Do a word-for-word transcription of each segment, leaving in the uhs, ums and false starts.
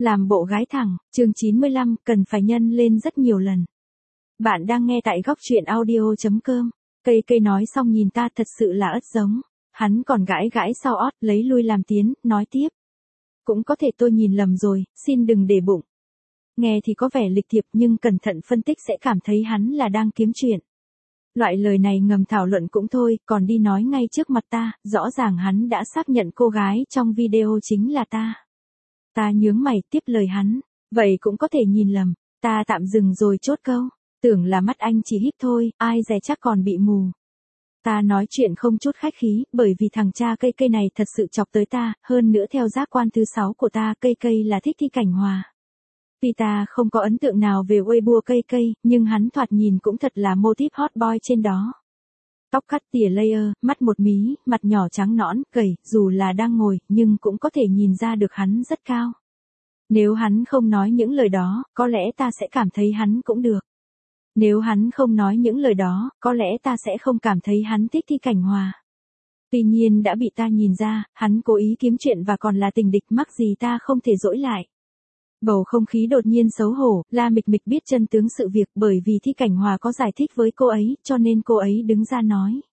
Làm bộ gái thẳng, chương chín mươi lăm, cần phải nhân lên rất nhiều lần. Bạn đang nghe tại góc truyện audio.com. Cây cây nói xong nhìn ta thật sự là ất giống. Hắn còn gãi gãi sau ót lấy lui làm tiến, nói tiếp. Cũng có thể tôi nhìn lầm rồi, xin đừng để bụng. Nghe thì có vẻ lịch thiệp nhưng cẩn thận phân tích sẽ cảm thấy hắn là đang kiếm chuyện. Loại lời này ngầm thảo luận cũng thôi, còn đi nói ngay trước mặt ta, rõ ràng hắn đã xác nhận cô gái trong video chính là ta. Ta nhướng mày tiếp lời hắn, vậy cũng có thể nhìn lầm, ta tạm dừng rồi chốt câu, tưởng là mắt anh chỉ híp thôi, ai dè chắc còn bị mù. Ta nói chuyện không chút khách khí, bởi vì thằng cha cây cây này thật sự chọc tới ta, hơn nữa theo giác quan thứ sáu của ta, cây cây là thích Thi Cảnh Hòa. Vì ta không có ấn tượng nào về Weibo cây cây, nhưng hắn thoạt nhìn cũng thật là mô típ hot boy trên đó. Tóc cắt tỉa layer, mắt một mí, mặt nhỏ trắng nõn, gầy, dù là đang ngồi, nhưng cũng có thể nhìn ra được hắn rất cao. Nếu hắn không nói những lời đó, có lẽ ta sẽ cảm thấy hắn cũng được. Nếu hắn không nói những lời đó, có lẽ ta sẽ không cảm thấy hắn thích Thi Cảnh Hòa. Tuy nhiên đã bị ta nhìn ra, hắn cố ý kiếm chuyện và còn là tình địch, mắc gì ta không thể dỗi lại. Bầu không khí đột nhiên xấu hổ, La Mịch Mịch biết chân tướng sự việc bởi vì Thi Cảnh Hòa có giải thích với cô ấy, cho nên cô ấy đứng ra nói.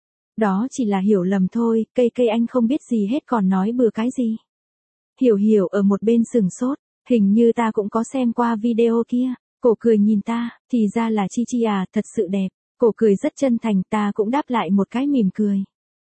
Đó chỉ là hiểu lầm thôi, cây cây anh không biết gì hết còn nói bừa cái gì. Hiểu hiểu ở một bên sừng sốt, hình như ta cũng có xem qua video kia, cổ cười nhìn ta, thì ra là Chi Chi à, thật sự đẹp, cổ cười rất chân thành, ta cũng đáp lại một cái mỉm cười.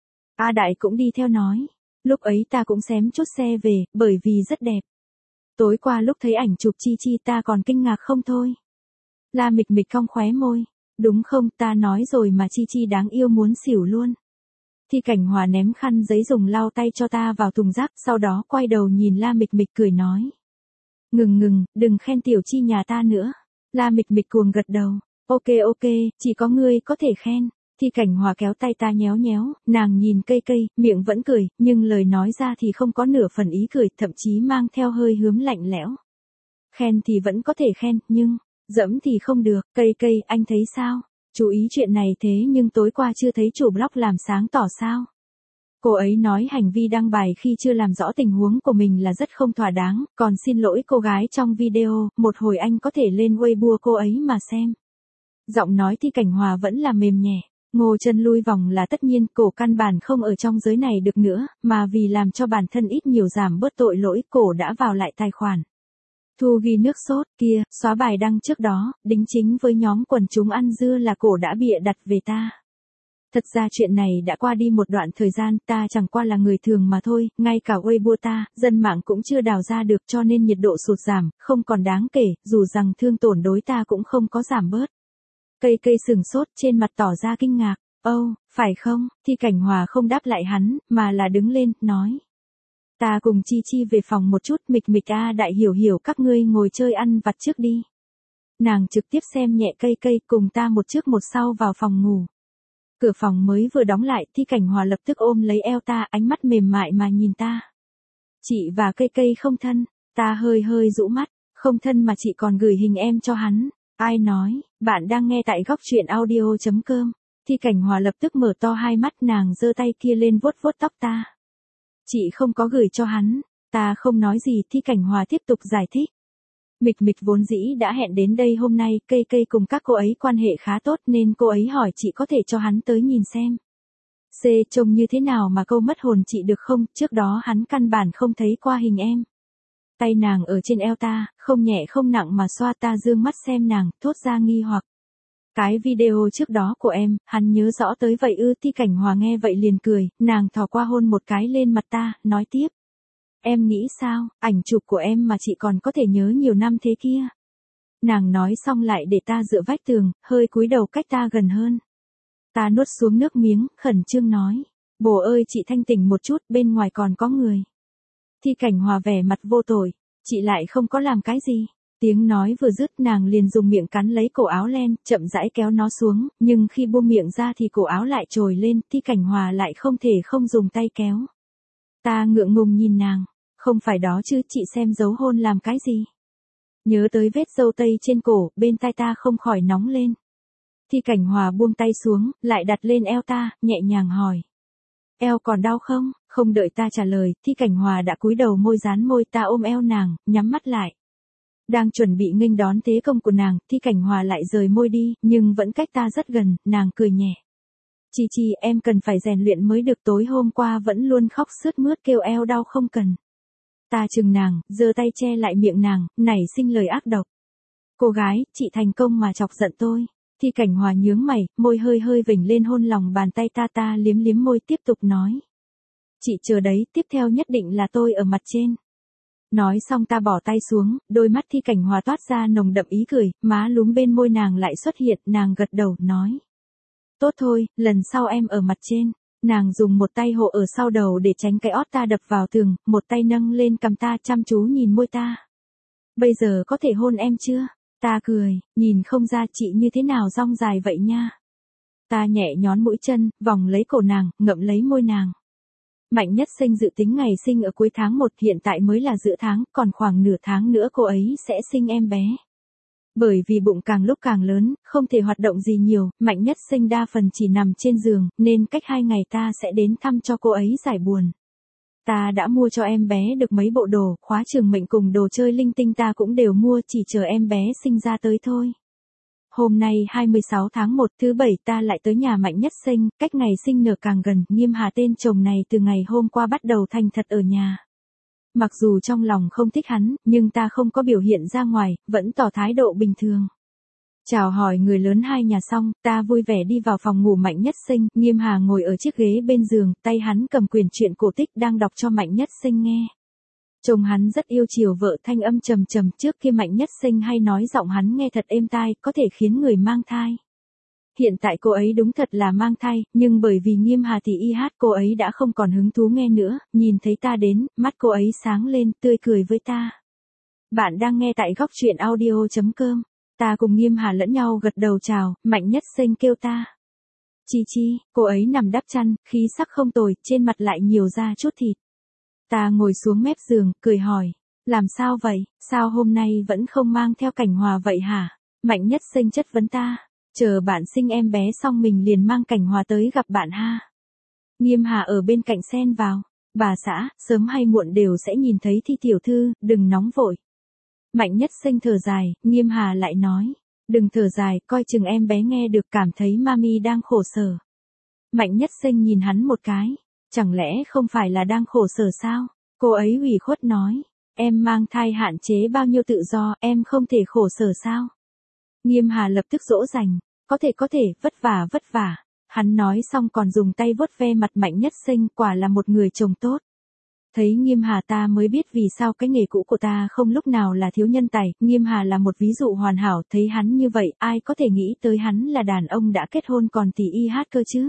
A Đại cũng đi theo nói, lúc ấy ta cũng xém chút xe về, bởi vì rất đẹp. Tối qua lúc thấy ảnh chụp Chi Chi ta còn kinh ngạc không thôi. La Mịch Mịch cong khóe môi, đúng không, ta nói rồi mà Chi Chi đáng yêu muốn xỉu luôn. Thi Cảnh Hòa ném khăn giấy dùng lau tay cho ta vào thùng rác, sau đó quay đầu nhìn La Mịch Mịch cười nói. Ngừng ngừng, đừng khen tiểu Chi nhà ta nữa. La Mịch Mịch cuồng gật đầu, ok ok, chỉ có ngươi có thể khen. Thi Cảnh Hòa kéo tay ta nhéo nhéo, nàng nhìn cây cây, miệng vẫn cười, nhưng lời nói ra thì không có nửa phần ý cười, thậm chí mang theo hơi hướm lạnh lẽo. Khen thì vẫn có thể khen, nhưng, dẫm thì không được, cây cây, anh thấy sao? Chú ý chuyện này thế nhưng tối qua chưa thấy chủ blog làm sáng tỏ sao? Cô ấy nói hành vi đăng bài khi chưa làm rõ tình huống của mình là rất không thỏa đáng, còn xin lỗi cô gái trong video, một hồi anh có thể lên Weibo cô ấy mà xem. Giọng nói Thi Cảnh Hòa vẫn là mềm nhẹ. Ngô chân lui vòng là tất nhiên, cổ căn bản không ở trong giới này được nữa, mà vì làm cho bản thân ít nhiều giảm bớt tội lỗi, cổ đã vào lại tài khoản. Thu ghi nước sốt, kia, xóa bài đăng trước đó, đính chính với nhóm quần chúng ăn dưa là cổ đã bịa đặt về ta. Thật ra chuyện này đã qua đi một đoạn thời gian, ta chẳng qua là người thường mà thôi, ngay cả Weibo ta, dân mạng cũng chưa đào ra được cho nên nhiệt độ sụt giảm, không còn đáng kể, dù rằng thương tổn đối ta cũng không có giảm bớt. Cây cây sừng sốt trên mặt tỏ ra kinh ngạc, âu, oh, phải không, Thi Cảnh Hòa không đáp lại hắn, mà là đứng lên, nói. Ta cùng Chi Chi về phòng một chút, Mịch Mịch a Đại hiểu hiểu các ngươi ngồi chơi ăn vặt trước đi. Nàng trực tiếp xem nhẹ cây cây cùng ta một trước một sau vào phòng ngủ. Cửa phòng mới vừa đóng lại, Thi Cảnh Hòa lập tức ôm lấy eo ta, ánh mắt mềm mại mà nhìn ta. Chị và cây cây không thân, ta hơi hơi rũ mắt, không thân mà chị còn gửi hình em cho hắn. Ai nói, bạn đang nghe tại góc truyện audio.com. Thi Cảnh Hòa lập tức mở to hai mắt, nàng giơ tay kia lên vuốt vuốt tóc ta. Chị không có gửi cho hắn, ta không nói gì, Thi Cảnh Hòa tiếp tục giải thích. Mịch Mịch vốn dĩ đã hẹn đến đây hôm nay, cây cây cùng các cô ấy quan hệ khá tốt nên cô ấy hỏi chị có thể cho hắn tới nhìn xem. C trông như thế nào mà câu mất hồn chị được không, trước đó hắn căn bản không thấy qua hình em. Tay nàng ở trên eo ta, không nhẹ không nặng mà xoa, ta dương mắt xem nàng, thốt ra nghi hoặc. Cái video trước đó của em, hắn nhớ rõ tới vậy ư? Thi Cảnh Hòa nghe vậy liền cười, nàng thò qua hôn một cái lên mặt ta, nói tiếp. Em nghĩ sao, ảnh chụp của em mà chị còn có thể nhớ nhiều năm thế kia. Nàng nói xong lại để ta dựa vách tường, hơi cúi đầu cách ta gần hơn. Ta nuốt xuống nước miếng, khẩn trương nói. Bồ ơi chị thanh tỉnh một chút, bên ngoài còn có người. Thi Cảnh Hòa vẻ mặt vô tội, chị lại không có làm cái gì. Tiếng nói vừa dứt nàng liền dùng miệng cắn lấy cổ áo len, chậm rãi kéo nó xuống, nhưng khi buông miệng ra thì cổ áo lại trồi lên, Thi Cảnh Hòa lại không thể không dùng tay kéo. Ta ngượng ngùng nhìn nàng, không phải đó chứ, chị xem dấu hôn làm cái gì. Nhớ tới vết dâu tây trên cổ, bên tai ta không khỏi nóng lên. Thi Cảnh Hòa buông tay xuống, lại đặt lên eo ta, nhẹ nhàng hỏi. Eo còn đau không? Không đợi ta trả lời, Thi Cảnh Hòa đã cúi đầu môi dán môi, ta ôm eo nàng, nhắm mắt lại. Đang chuẩn bị nghênh đón thế công của nàng, Thi Cảnh Hòa lại rời môi đi, nhưng vẫn cách ta rất gần, nàng cười nhẹ. Chi Chi, em cần phải rèn luyện mới được, tối hôm qua vẫn luôn khóc sướt mướt kêu eo đau không cần. Ta chừng nàng, giơ tay che lại miệng nàng, nảy sinh lời ác độc. Cô gái, chị thành công mà chọc giận tôi. Thi Cảnh Hòa nhướng mày, môi hơi hơi vểnh lên hôn lòng bàn tay ta, ta liếm liếm môi tiếp tục nói. Chị chờ đấy, tiếp theo nhất định là tôi ở mặt trên. Nói xong ta bỏ tay xuống, đôi mắt Thi Cảnh Hòa toát ra nồng đậm ý cười, má lúm bên môi nàng lại xuất hiện, nàng gật đầu, nói. Tốt thôi, lần sau em ở mặt trên. Nàng dùng một tay hộ ở sau đầu để tránh cái ót ta đập vào tường, một tay nâng lên cằm ta chăm chú nhìn môi ta. Bây giờ có thể hôn em chưa? Ta cười, nhìn không ra chị như thế nào dong dài vậy nha. Ta nhẹ nhón mũi chân, vòng lấy cổ nàng, ngậm lấy môi nàng. Mạnh Nhất Sinh dự tính ngày sinh ở cuối tháng một, hiện tại mới là giữa tháng, còn khoảng nửa tháng nữa cô ấy sẽ sinh em bé. Bởi vì bụng càng lúc càng lớn, không thể hoạt động gì nhiều, Mạnh Nhất Sinh đa phần chỉ nằm trên giường, nên cách hai ngày ta sẽ đến thăm cho cô ấy giải buồn. Ta đã mua cho em bé được mấy bộ đồ, khóa trường mệnh cùng đồ chơi linh tinh ta cũng đều mua, chỉ chờ em bé sinh ra tới thôi. Hôm nay hai mươi sáu tháng một, thứ bảy, ta lại tới nhà Mạnh Nhất Sinh, cách ngày sinh nở càng gần, Nghiêm Hà tên chồng này từ ngày hôm qua bắt đầu thành thật ở nhà. Mặc dù trong lòng không thích hắn, nhưng ta không có biểu hiện ra ngoài, vẫn tỏ thái độ bình thường. Chào hỏi người lớn hai nhà xong, ta vui vẻ đi vào phòng ngủ Mạnh Nhất Sinh, Nghiêm Hà ngồi ở chiếc ghế bên giường, tay hắn cầm quyển truyện cổ tích đang đọc cho Mạnh Nhất Sinh nghe. Chồng hắn rất yêu chiều vợ, thanh âm trầm trầm, trước kia Mạnh Nhất Sinh hay nói giọng hắn nghe thật êm tai, có thể khiến người mang thai. Hiện tại cô ấy đúng thật là mang thai, nhưng bởi vì Nghiêm Hà thì y hát cô ấy đã không còn hứng thú nghe nữa, nhìn thấy ta đến, mắt cô ấy sáng lên, tươi cười với ta. Bạn đang nghe tại góc truyện audio chấm com. Ta cùng Nghiêm Hà lẫn nhau gật đầu chào, Mạnh Nhất Sinh kêu ta. Chi Chi, cô ấy nằm đắp chăn, khí sắc không tồi, trên mặt lại nhiều da chút thịt. Ta ngồi xuống mép giường, cười hỏi, làm sao vậy, sao hôm nay vẫn không mang theo Cảnh Hòa vậy hả? Mạnh Nhất Sinh chất vấn ta, chờ bạn sinh em bé xong mình liền mang Cảnh Hòa tới gặp bạn ha. Nghiêm Hà ở bên cạnh xen vào, bà xã, sớm hay muộn đều sẽ nhìn thấy Thi tiểu thư, đừng nóng vội. Mạnh Nhất Sinh thở dài, Nghiêm Hà lại nói, đừng thở dài, coi chừng em bé nghe được cảm thấy mami đang khổ sở. Mạnh Nhất Sinh nhìn hắn một cái, chẳng lẽ không phải là đang khổ sở sao? Cô ấy ủy khuất nói, em mang thai hạn chế bao nhiêu tự do, em không thể khổ sở sao? Nghiêm Hà lập tức dỗ dành, có thể có thể, vất vả vất vả. Hắn nói xong còn dùng tay vuốt ve mặt Mạnh Nhất Sinh, quả là một người chồng tốt. Thấy Nghiêm Hà ta mới biết vì sao cái nghề cũ của ta không lúc nào là thiếu nhân tài, Nghiêm Hà là một ví dụ hoàn hảo, thấy hắn như vậy, ai có thể nghĩ tới hắn là đàn ông đã kết hôn còn tỷ y hát cơ chứ.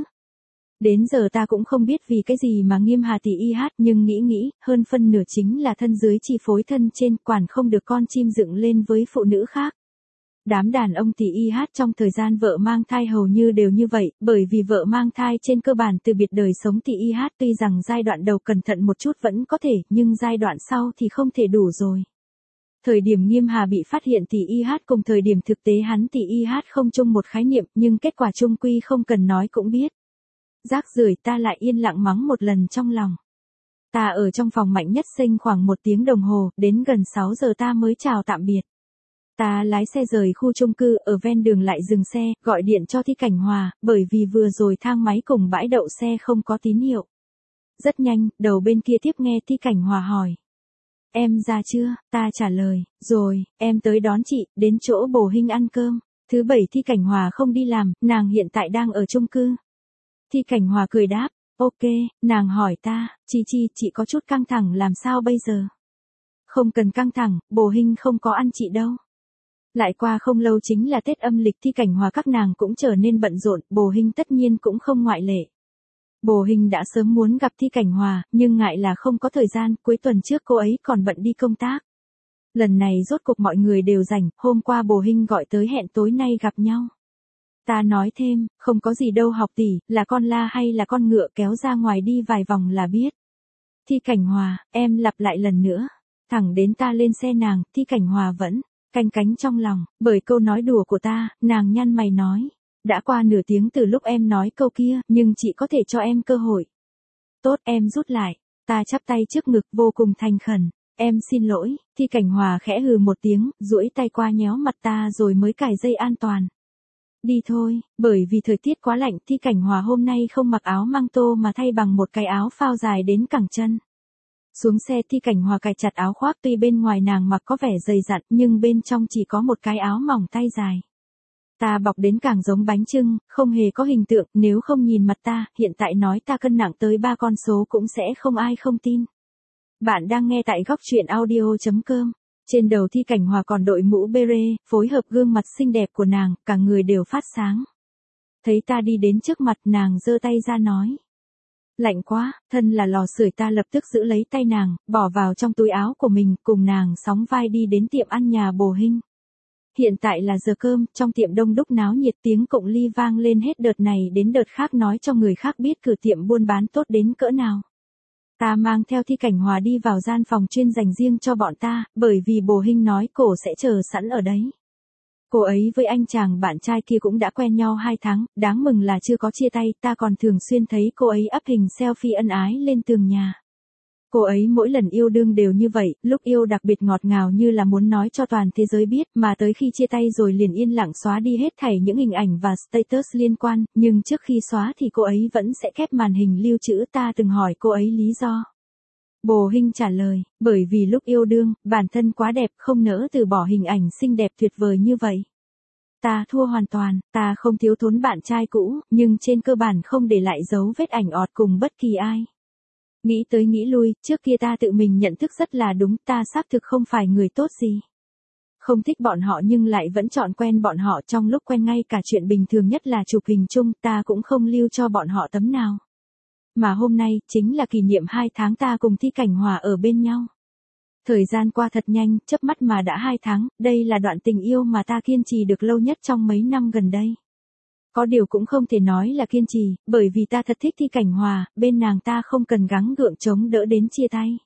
Đến giờ ta cũng không biết vì cái gì mà Nghiêm Hà tỷ y hát, nhưng nghĩ nghĩ, hơn phân nửa chính là thân dưới chi phối thân trên, quản không được con chim dựng lên với phụ nữ khác. Đám đàn ông tỷ y hát trong thời gian vợ mang thai hầu như đều như vậy, bởi vì vợ mang thai trên cơ bản từ biệt đời sống tỷ y hát, tuy rằng giai đoạn đầu cẩn thận một chút vẫn có thể, nhưng giai đoạn sau thì không thể đủ rồi. Thời điểm Nghiêm Hà bị phát hiện tỷ y hát cùng thời điểm thực tế hắn tỷ y hát không chung một khái niệm, nhưng kết quả chung quy không cần nói cũng biết. Rác rưởi, ta lại yên lặng mắng một lần trong lòng. Ta ở trong phòng Mạnh Nhất Sinh khoảng một tiếng đồng hồ, đến gần sáu giờ ta mới chào tạm biệt. Ta lái xe rời khu chung cư, ở ven đường lại dừng xe, gọi điện cho Thi Cảnh Hòa, bởi vì vừa rồi thang máy cùng bãi đậu xe không có tín hiệu. Rất nhanh, đầu bên kia tiếp nghe Thi Cảnh Hòa hỏi. Em ra chưa? Ta trả lời, rồi, em tới đón chị, đến chỗ Bồ Hinh ăn cơm. Thứ bảy Thi Cảnh Hòa không đi làm, nàng hiện tại đang ở chung cư. Thi Cảnh Hòa cười đáp, ok, nàng hỏi ta, Chi Chi, chị có chút căng thẳng làm sao bây giờ? Không cần căng thẳng, Bồ Hinh không có ăn chị đâu. Lại qua không lâu chính là Tết âm lịch, Thi Cảnh Hòa các nàng cũng trở nên bận rộn, Bồ Hinh tất nhiên cũng không ngoại lệ. Bồ Hinh đã sớm muốn gặp Thi Cảnh Hòa, nhưng ngại là không có thời gian, cuối tuần trước cô ấy còn bận đi công tác. Lần này rốt cuộc mọi người đều rảnh, hôm qua Bồ Hinh gọi tới hẹn tối nay gặp nhau. Ta nói thêm, không có gì đâu học tỷ, là con la hay là con ngựa, kéo ra ngoài đi vài vòng là biết. Thi Cảnh Hòa, em lặp lại lần nữa. Thẳng đến ta lên xe nàng, Thi Cảnh Hòa vẫn canh cánh trong lòng, bởi câu nói đùa của ta, nàng nhăn mày nói. Đã qua nửa tiếng từ lúc em nói câu kia, nhưng chị có thể cho em cơ hội. tốt em rút lại. Ta chắp tay trước ngực vô cùng thành khẩn. Em xin lỗi, Thi Cảnh Hòa khẽ hừ một tiếng, duỗi tay qua nhéo mặt ta rồi mới cài dây an toàn. Đi thôi, bởi vì thời tiết quá lạnh Thi Cảnh Hòa hôm nay không mặc áo măng tô mà thay bằng một cái áo phao dài đến cẳng chân. Xuống xe Thi Cảnh Hòa cài chặt áo khoác tuy bên ngoài nàng mặc có vẻ dày dặn nhưng bên trong chỉ có một cái áo mỏng tay dài. Ta bọc đến càng giống bánh chưng, không hề có hình tượng, nếu không nhìn mặt ta, hiện tại nói ta cân nặng tới ba con số cũng sẽ không ai không tin. Bạn đang nghe tại góc truyện audio.com. Trên đầu Thi Cảnh Hòa còn đội mũ beret, phối hợp gương mặt xinh đẹp của nàng, cả người đều phát sáng. Thấy ta đi đến trước mặt nàng giơ tay ra nói. Lạnh quá, thân là lò sưởi ta lập tức giữ lấy tay nàng, bỏ vào trong túi áo của mình, cùng nàng sóng vai đi đến tiệm ăn nhà Bồ Hinh. Hiện tại là giờ cơm, trong tiệm đông đúc náo nhiệt tiếng cụng ly vang lên hết đợt này đến đợt khác nói cho người khác biết cửa tiệm buôn bán tốt đến cỡ nào. Ta mang theo Thi Cảnh Hòa đi vào gian phòng chuyên dành riêng cho bọn ta, bởi vì Bồ Hinh nói cổ sẽ chờ sẵn ở đấy. Cô ấy với anh chàng bạn trai kia cũng đã quen nhau hai tháng, đáng mừng là chưa có chia tay, ta còn thường xuyên thấy cô ấy up hình selfie ân ái lên tường nhà. Cô ấy mỗi lần yêu đương đều như vậy, lúc yêu đặc biệt ngọt ngào như là muốn nói cho toàn thế giới biết, mà tới khi chia tay rồi liền yên lặng xóa đi hết thảy những hình ảnh và status liên quan, nhưng trước khi xóa thì cô ấy vẫn sẽ khép màn hình lưu trữ. Ta từng hỏi cô ấy lý do. Bồ Hinh trả lời, bởi vì lúc yêu đương, bản thân quá đẹp không nỡ từ bỏ hình ảnh xinh đẹp tuyệt vời như vậy. Ta thua hoàn toàn, ta không thiếu thốn bạn trai cũ, nhưng trên cơ bản không để lại dấu vết ảnh ọt cùng bất kỳ ai. Nghĩ tới nghĩ lui, trước kia ta tự mình nhận thức rất là đúng, ta xác thực không phải người tốt gì. Không thích bọn họ nhưng lại vẫn chọn quen bọn họ, trong lúc quen ngay cả chuyện bình thường nhất là chụp hình chung, ta cũng không lưu cho bọn họ tấm nào. Mà hôm nay, chính là kỷ niệm hai tháng ta cùng Thi Cảnh Hòa ở bên nhau. Thời gian qua thật nhanh, chớp mắt mà đã hai tháng, đây là đoạn tình yêu mà ta kiên trì được lâu nhất trong mấy năm gần đây. Có điều cũng không thể nói là kiên trì, bởi vì ta thật thích Thi Cảnh Hòa, bên nàng ta không cần gắng gượng chống đỡ đến chia tay.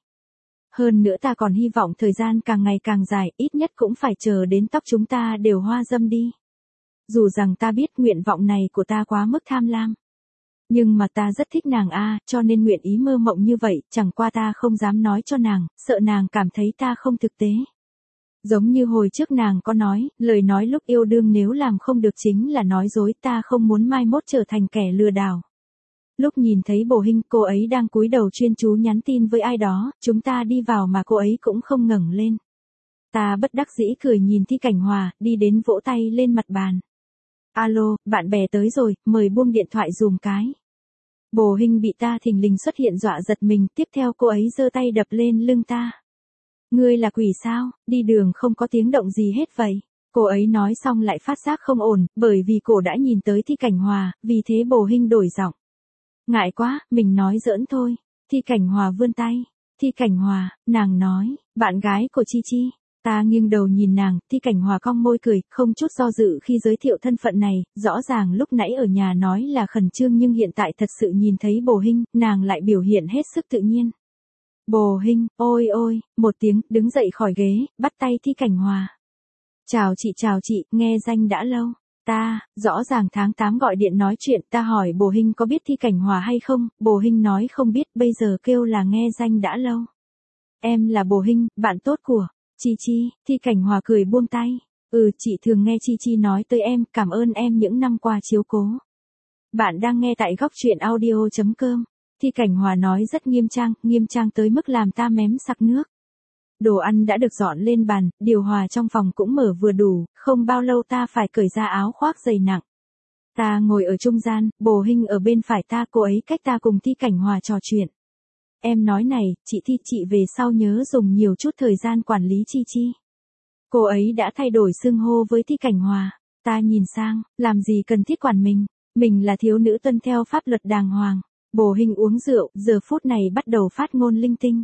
Hơn nữa ta còn hy vọng thời gian càng ngày càng dài, ít nhất cũng phải chờ đến tóc chúng ta đều hoa râm đi. Dù rằng ta biết nguyện vọng này của ta quá mức tham lam. Nhưng mà ta rất thích nàng a, cho nên nguyện ý mơ mộng như vậy, chẳng qua ta không dám nói cho nàng, sợ nàng cảm thấy ta không thực tế. Giống như hồi trước nàng có nói, lời nói lúc yêu đương nếu làm không được chính là nói dối, ta không muốn mai mốt trở thành kẻ lừa đảo. Lúc nhìn thấy Bồ Hinh, cô ấy đang cúi đầu chuyên chú nhắn tin với ai đó, chúng ta đi vào mà cô ấy cũng không ngẩng lên. Ta bất đắc dĩ cười nhìn Thi Cảnh Hòa, đi đến vỗ tay lên mặt bàn. Alo, bạn bè tới rồi, mời buông điện thoại dùm cái. Bồ Hinh bị ta thình lình xuất hiện dọa giật mình, tiếp theo cô ấy giơ tay đập lên lưng ta. Ngươi là quỷ sao, đi đường không có tiếng động gì hết vậy. Cô ấy nói xong lại phát giác không ổn, bởi vì cổ đã nhìn tới Thi Cảnh Hòa, vì thế Bồ Hinh đổi giọng. Ngại quá, mình nói giỡn thôi. Thi Cảnh Hòa vươn tay. Thi Cảnh Hòa, nàng nói, bạn gái của Chi Chi. Ta nghiêng đầu nhìn nàng, Thi Cảnh Hòa cong môi cười, không chút do dự khi giới thiệu thân phận này, rõ ràng lúc nãy ở nhà nói là khẩn trương nhưng hiện tại thật sự nhìn thấy Bồ Hinh, nàng lại biểu hiện hết sức tự nhiên. Bồ Hinh, ôi ôi, một tiếng, đứng dậy khỏi ghế, bắt tay Thi Cảnh Hòa. Chào chị chào chị, nghe danh đã lâu. Ta, rõ ràng tháng tám gọi điện nói chuyện, ta hỏi Bồ Hinh có biết Thi Cảnh Hòa hay không, Bồ Hinh nói không biết, bây giờ kêu là nghe danh đã lâu. Em là Bồ Hinh, bạn tốt của Chi Chi. Thi Cảnh Hòa cười buông tay. Ừ, chị thường nghe Chi Chi nói tới em, cảm ơn em những năm qua chiếu cố. Bạn đang nghe tại góc truyện audio.com. Thi Cảnh Hòa nói rất nghiêm trang, nghiêm trang tới mức làm ta mém sặc nước. Đồ ăn đã được dọn lên bàn, điều hòa trong phòng cũng mở vừa đủ, không bao lâu ta phải cởi ra áo khoác dày nặng. Ta ngồi ở trung gian, Bồ Hinh ở bên phải ta, cô ấy cách ta cùng Thi Cảnh Hòa trò chuyện. Em nói này, chị Thi, chị về sau nhớ dùng nhiều chút thời gian quản lý Chi Chi. Cô ấy đã thay đổi xưng hô với Thi Cảnh Hòa. Ta nhìn sang, làm gì cần thiết quản mình, mình là thiếu nữ tuân theo pháp luật đàng hoàng. Bồ Hinh uống rượu, giờ phút này bắt đầu phát ngôn linh tinh.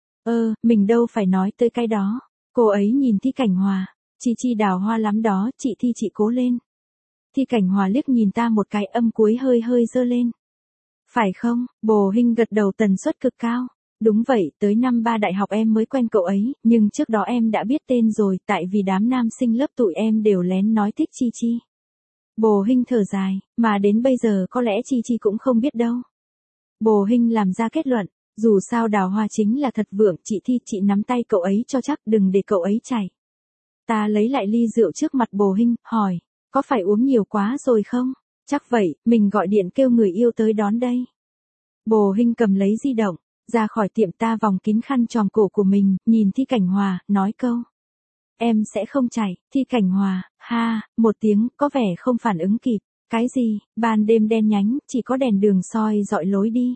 Ơ, mình đâu phải nói tới cái đó. Cô ấy nhìn Thi Cảnh Hòa. Chi Chi đào hoa lắm đó, chị Thi chị cố lên. Thi Cảnh Hòa liếc nhìn ta một cái, âm cuối hơi hơi dơ lên. Phải không? Bồ Hinh gật đầu tần suất cực cao. Đúng vậy, tới năm ba đại học em mới quen cậu ấy, nhưng trước đó em đã biết tên rồi, tại vì đám nam sinh lớp tụi em đều lén nói thích Chi Chi. Bồ Hinh thở dài, mà đến bây giờ có lẽ Chi Chi cũng không biết đâu. Bồ Hinh làm ra kết luận, dù sao Đào Hoa chính là thật vượng, chị Thi chị nắm tay cậu ấy cho chắc, đừng để cậu ấy chảy. Ta lấy lại ly rượu trước mặt Bồ Hinh, hỏi, có phải uống nhiều quá rồi không? Chắc vậy, mình gọi điện kêu người yêu tới đón đây. Bồ Hinh cầm lấy di động, ra khỏi tiệm, ta vòng kín khăn tròn cổ của mình, nhìn Thi Cảnh Hòa, nói câu. Em sẽ không chảy. Thi Cảnh Hòa, ha, một tiếng, có vẻ không phản ứng kịp. Cái gì, ban đêm đen nhánh, chỉ có đèn đường soi dọi lối đi.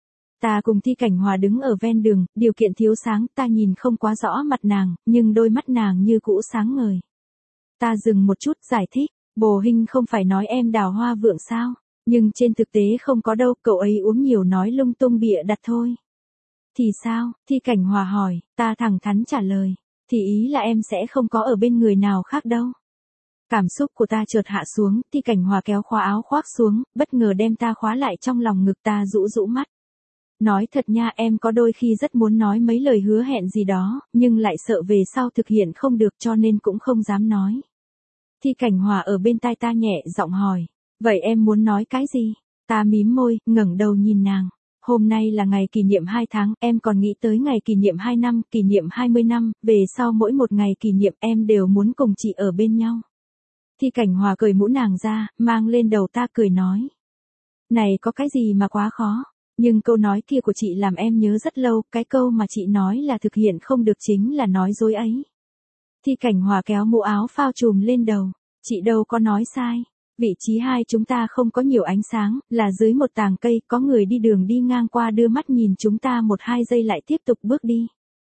Ta cùng Thi Cảnh Hòa đứng ở ven đường, điều kiện thiếu sáng, ta nhìn không quá rõ mặt nàng, nhưng đôi mắt nàng như cũ sáng ngời. Ta dừng một chút, giải thích, Bồ Hinh không phải nói em Đào Hoa vượng sao, nhưng trên thực tế không có đâu, cậu ấy uống nhiều nói lung tung bịa đặt thôi. Thì sao? Thi Cảnh Hòa hỏi, ta thẳng thắn trả lời, thì ý là em sẽ không có ở bên người nào khác đâu. Cảm xúc của ta chợt hạ xuống, Thi Cảnh Hòa kéo khóa áo khoác xuống, bất ngờ đem ta khóa lại trong lòng ngực, ta rũ rũ mắt. Nói thật nha, em có đôi khi rất muốn nói mấy lời hứa hẹn gì đó, nhưng lại sợ về sau thực hiện không được cho nên cũng không dám nói. Thi Cảnh Hòa ở bên tai ta nhẹ giọng hỏi, vậy em muốn nói cái gì? Ta mím môi, ngẩng đầu nhìn nàng. Hôm nay là ngày kỷ niệm hai tháng, em còn nghĩ tới ngày kỷ niệm hai năm, kỷ niệm hai mươi năm, về sau mỗi một ngày kỷ niệm em đều muốn cùng chị ở bên nhau. Thi Cảnh Hòa cởi mũ nàng ra, mang lên đầu ta cười nói. Này có cái gì mà quá khó, nhưng câu nói kia của chị làm em nhớ rất lâu, cái câu mà chị nói là thực hiện không được chính là nói dối ấy. Thi Cảnh Hòa kéo mũ áo phao trùm lên đầu, chị đâu có nói sai. Vị trí hai chúng ta không có nhiều ánh sáng, là dưới một tàng cây, có người đi đường đi ngang qua đưa mắt nhìn chúng ta một hai giây lại tiếp tục bước đi.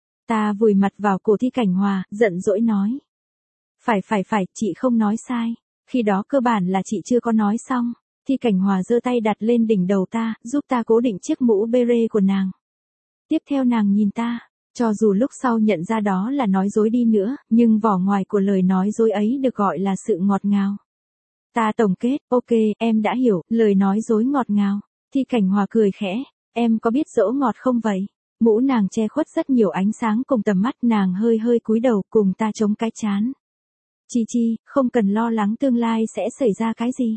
Ta vùi mặt vào cổ Thi Cảnh Hòa, giận dỗi nói. Phải phải phải, chị không nói sai, khi đó cơ bản là chị chưa có nói xong. Thi Cảnh Hòa giơ tay đặt lên đỉnh đầu ta, giúp ta cố định chiếc mũ beret của nàng. Tiếp theo nàng nhìn ta, cho dù lúc sau nhận ra đó là nói dối đi nữa, nhưng vỏ ngoài của lời nói dối ấy được gọi là sự ngọt ngào. Ta tổng kết, ok, em đã hiểu, lời nói dối ngọt ngào. Thi Cảnh Hòa cười khẽ, em có biết dỗ ngọt không vậy? Mũ nàng che khuất rất nhiều ánh sáng cùng tầm mắt, nàng hơi hơi cúi đầu cùng ta chống cái trán. Chi Chi, không cần lo lắng tương lai sẽ xảy ra cái gì.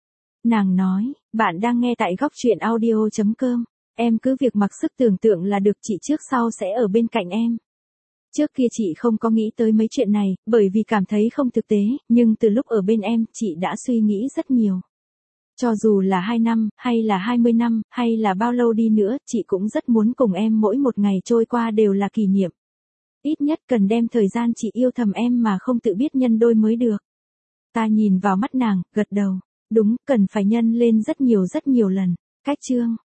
Nàng nói, bạn đang nghe tại góc truyện audio chấm com, em cứ việc mặc sức tưởng tượng là được, chị trước sau sẽ ở bên cạnh em. Trước kia chị không có nghĩ tới mấy chuyện này, bởi vì cảm thấy không thực tế, nhưng từ lúc ở bên em, chị đã suy nghĩ rất nhiều. Cho dù là hai năm, hay là hai mươi năm, hay là bao lâu đi nữa, chị cũng rất muốn cùng em mỗi một ngày trôi qua đều là kỷ niệm. Ít nhất cần đem thời gian chị yêu thầm em mà không tự biết nhân đôi mới được. Ta nhìn vào mắt nàng, gật đầu. Đúng, cần phải nhân lên rất nhiều rất nhiều lần. Cách chương